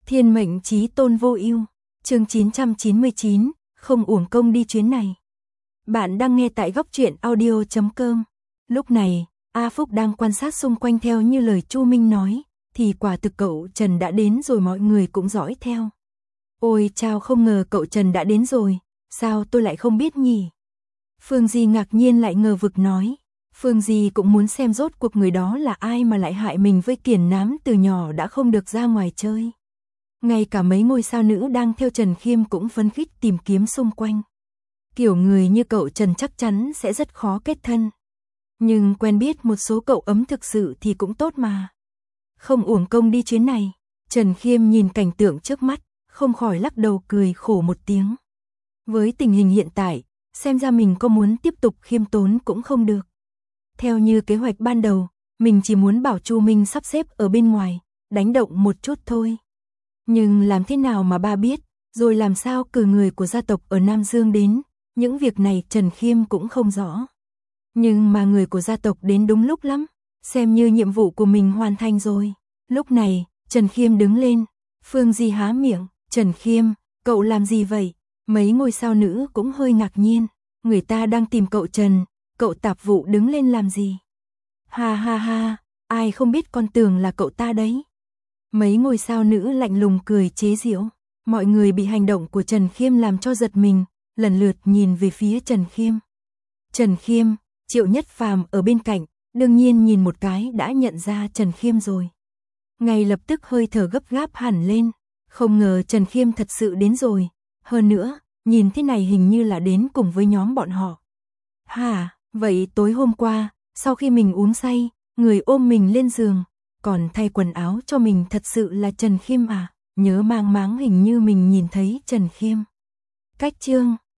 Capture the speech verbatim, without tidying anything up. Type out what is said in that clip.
Thiên mệnh chí tôn vô ưu, chương chín trăm chín mươi chín, không uổng công đi chuyến này. Bạn đang nghe tại góc truyện audio chấm com. Lúc này, A Phúc đang quan sát xung quanh theo như lời Chu Minh nói, thì quả thực cậu Trần đã đến rồi, mọi người cũng dõi theo. Ôi chao, không ngờ cậu Trần đã đến rồi, sao tôi lại không biết nhỉ? Phương Di ngạc nhiên lại ngờ vực nói. Phương Di cũng muốn xem rốt cuộc người đó là ai mà lại hại mình với Kiền Nám từ nhỏ đã không được ra ngoài chơi. Ngay cả mấy ngôi sao nữ đang theo Trần Khiêm cũng phấn khích tìm kiếm xung quanh. Kiểu người như cậu Trần chắc chắn sẽ rất khó kết thân. Nhưng quen biết một số cậu ấm thực sự thì cũng tốt mà. Không uổng công đi chuyến này. Trần Khiêm nhìn cảnh tượng trước mắt, không khỏi lắc đầu cười khổ một tiếng. Với tình hình hiện tại, xem ra mình có muốn tiếp tục khiêm tốn cũng không được. Theo như kế hoạch ban đầu, mình chỉ muốn bảo Chu Minh sắp xếp ở bên ngoài, đánh động một chút thôi. Nhưng làm thế nào mà ba biết, rồi làm sao cử người của gia tộc ở Nam Dương đến, những việc này Trần Khiêm cũng không rõ. Nhưng mà người của gia tộc đến đúng lúc lắm, xem như nhiệm vụ của mình hoàn thành rồi. Lúc này, Trần Khiêm đứng lên, Phương Di há miệng, Trần Khiêm, cậu làm gì vậy? Mấy ngôi sao nữ cũng hơi ngạc nhiên, người ta đang tìm cậu Trần, cậu tạp vụ đứng lên làm gì? Ha ha ha, ai không biết con tưởng là cậu ta đấy. Mấy ngôi sao nữ lạnh lùng cười chế giễu, mọi người bị hành động của Trần Khiêm làm cho giật mình, lần lượt nhìn về phía Trần Khiêm. Trần Khiêm, Triệu Nhất Phàm ở bên cạnh, đương nhiên nhìn một cái đã nhận ra Trần Khiêm rồi. Ngay lập tức hơi thở gấp gáp hẳn lên, không ngờ Trần Khiêm thật sự đến rồi, hơn nữa, nhìn thế này hình như là đến cùng với nhóm bọn họ. Hả, vậy tối hôm qua, sau khi mình uống say, người ôm mình lên giường, còn thay quần áo cho mình thật sự là Trần Khiêm à? Nhớ mang máng hình như mình nhìn thấy Trần Khiêm. Cách chương